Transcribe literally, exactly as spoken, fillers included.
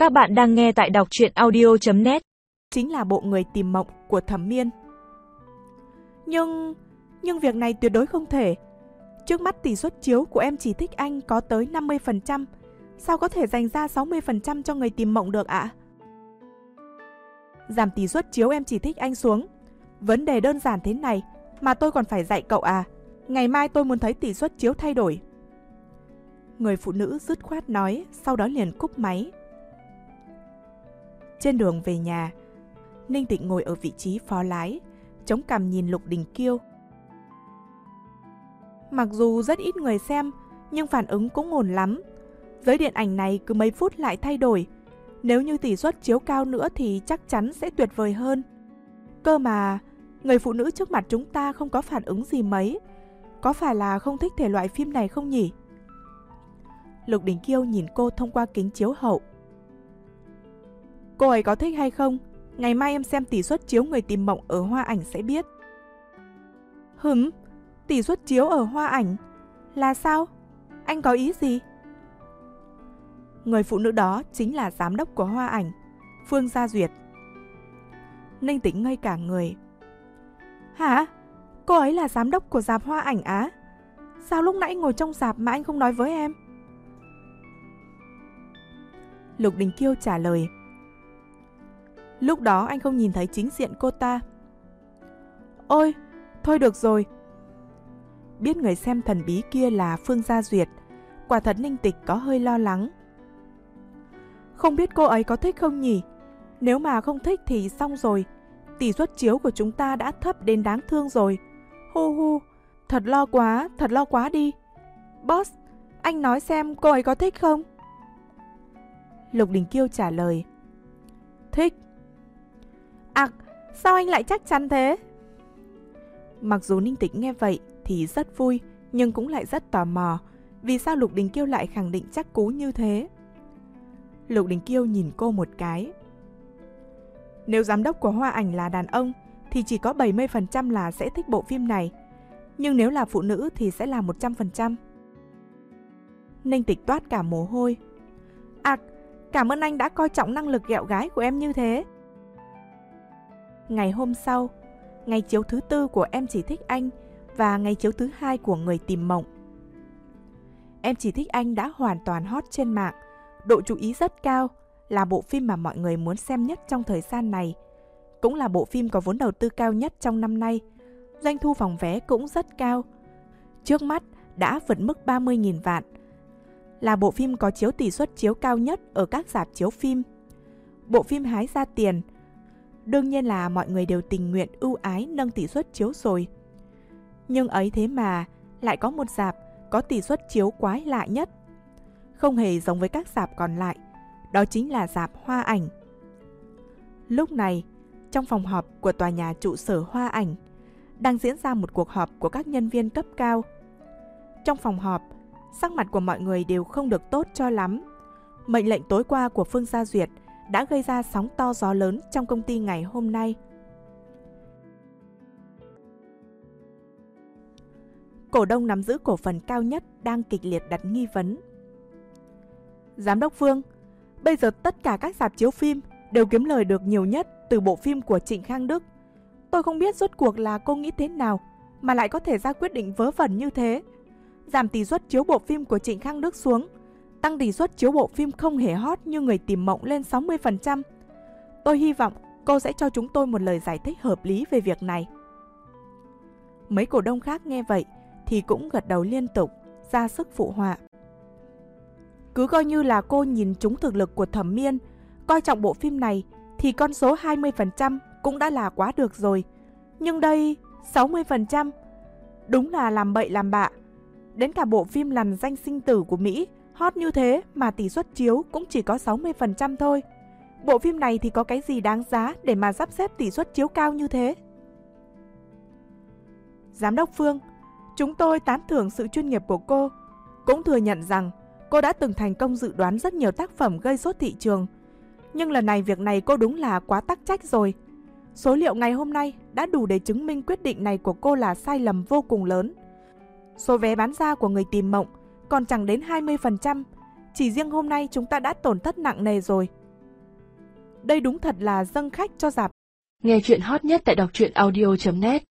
Các bạn đang nghe tại đọc truyện audio chấm net. Chính là bộ Người Tìm Mộng của Thẩm Miên. Nhưng, nhưng việc này tuyệt đối không thể. Trước mắt tỷ suất chiếu của Em Chỉ Thích Anh có tới năm mươi phần trăm. Sao có thể dành ra sáu mươi phần trăm cho Người Tìm Mộng được ạ? Giảm tỷ suất chiếu Em Chỉ Thích Anh xuống. Vấn đề đơn giản thế này mà tôi còn phải dạy cậu à? Ngày mai tôi muốn thấy tỷ suất chiếu thay đổi. Người phụ nữ dứt khoát nói, sau đó liền cúp máy. Trên đường về nhà, Ninh Tịnh ngồi ở vị trí phó lái, chống cằm nhìn Lục Đình Kiêu. Mặc dù rất ít người xem, nhưng phản ứng cũng ổn lắm. Giới điện ảnh này cứ mấy phút lại thay đổi. Nếu như tỷ suất chiếu cao nữa thì chắc chắn sẽ tuyệt vời hơn. Cơ mà, người phụ nữ trước mặt chúng ta không có phản ứng gì mấy. Có phải là không thích thể loại phim này không nhỉ? Lục Đình Kiêu nhìn cô thông qua kính chiếu hậu. Cô ấy có thích hay không? Ngày mai em xem tỷ suất chiếu Người Tìm Mộng ở Hoa Ảnh sẽ biết. Hửm, tỷ suất chiếu ở Hoa Ảnh? Là sao? Anh có ý gì? Người phụ nữ đó chính là giám đốc của Hoa Ảnh, Phương Gia Duyệt. Ninh Tĩnh ngây cả người. Hả? Cô ấy là giám đốc của rạp Hoa Ảnh á? Sao lúc nãy ngồi trong rạp mà anh không nói với em? Lục Đình Kiêu trả lời. Lúc đó anh không nhìn thấy chính diện cô ta. Ôi, thôi được rồi. Biết người xem thần bí kia là Phương Gia Duyệt, quả thật Ninh Tịch có hơi lo lắng. Không biết cô ấy có thích không nhỉ? Nếu mà không thích thì xong rồi. Tỷ suất chiếu của chúng ta đã thấp đến đáng thương rồi. Hu hu, thật lo quá, thật lo quá đi. Boss, anh nói xem cô ấy có thích không? Lục Đình Kiêu trả lời. Thích. À, sao anh lại chắc chắn thế? Mặc dù Ninh Tịch nghe vậy thì rất vui, nhưng cũng lại rất tò mò. Vì sao Lục Đình Kiêu lại khẳng định chắc cú như thế? Lục Đình Kiêu nhìn cô một cái. Nếu giám đốc của Hoa Ảnh là đàn ông thì chỉ có bảy mươi phần trăm là sẽ thích bộ phim này. Nhưng nếu là phụ nữ thì sẽ là một trăm phần trăm. Ninh Tịch toát cả mồ hôi. À, cảm ơn anh đã coi trọng năng lực ghẹo gái của em như thế. Ngày hôm sau, ngày chiếu thứ tư của Em Chỉ Thích Anh và ngày chiếu thứ hai của Người Tìm Mộng. Em Chỉ Thích Anh đã hoàn toàn hot trên mạng, độ chú ý rất cao, là bộ phim mà mọi người muốn xem nhất trong thời gian này. Cũng là bộ phim có vốn đầu tư cao nhất trong năm nay, doanh thu phòng vé cũng rất cao. Trước mắt đã vượt mức ba mươi nghìn vạn, là bộ phim có chiếu tỷ suất chiếu cao nhất ở các rạp chiếu phim. Bộ phim hái ra tiền, đương nhiên là mọi người đều tình nguyện ưu ái nâng tỷ suất chiếu rồi. Nhưng ấy thế mà, lại có một rạp có tỷ suất chiếu quái lạ nhất. Không hề giống với các rạp còn lại, đó chính là rạp Hoa Ảnh. Lúc này, trong phòng họp của tòa nhà trụ sở Hoa Ảnh, đang diễn ra một cuộc họp của các nhân viên cấp cao. Trong phòng họp, sắc mặt của mọi người đều không được tốt cho lắm. Mệnh lệnh tối qua của Phương Gia Duyệt đã gây ra sóng to gió lớn trong công ty ngày hôm nay. Cổ đông nắm giữ cổ phần cao nhất đang kịch liệt đặt nghi vấn. Giám đốc Phương, bây giờ tất cả các rạp chiếu phim đều kiếm lời được nhiều nhất từ bộ phim của Trịnh Khang Đức. Tôi không biết rốt cuộc là cô nghĩ thế nào mà lại có thể ra quyết định vớ vẩn như thế. Giảm tỷ suất chiếu bộ phim của Trịnh Khang Đức xuống, tăng tỷ suất chiếu bộ phim không hề hot như Người Tìm Mộng lên sáu mươi phần trăm. Tôi hy vọng cô sẽ cho chúng tôi một lời giải thích hợp lý về việc này. Mấy cổ đông khác nghe vậy thì cũng gật đầu liên tục, ra sức phụ họa. Cứ coi như là cô nhìn trúng thực lực của Thẩm Miên, coi trọng bộ phim này thì con số hai mươi phần trăm cũng đã là quá được rồi. Nhưng đây, sáu mươi phần trăm, đúng là làm bậy làm bạ. Đến cả bộ phim Lằn Danh Sinh Tử của Mỹ hot như thế mà tỷ suất chiếu cũng chỉ có sáu mươi phần trăm thôi. Bộ phim này thì có cái gì đáng giá để mà sắp xếp tỷ suất chiếu cao như thế? Giám đốc Phương, chúng tôi tán thưởng sự chuyên nghiệp của cô, cũng thừa nhận rằng cô đã từng thành công dự đoán rất nhiều tác phẩm gây sốt thị trường. Nhưng lần này việc này cô đúng là quá tắc trách rồi. Số liệu ngày hôm nay đã đủ để chứng minh quyết định này của cô là sai lầm vô cùng lớn. Số vé bán ra của Người Tìm Mộng còn chẳng đến hai mươi phần trăm. Chỉ riêng hôm nay chúng ta đã tổn thất nặng nề rồi. đây đúng thật là dâng khách cho rạp. Nghe chuyện hot nhất tại đọc truyện audio chấm net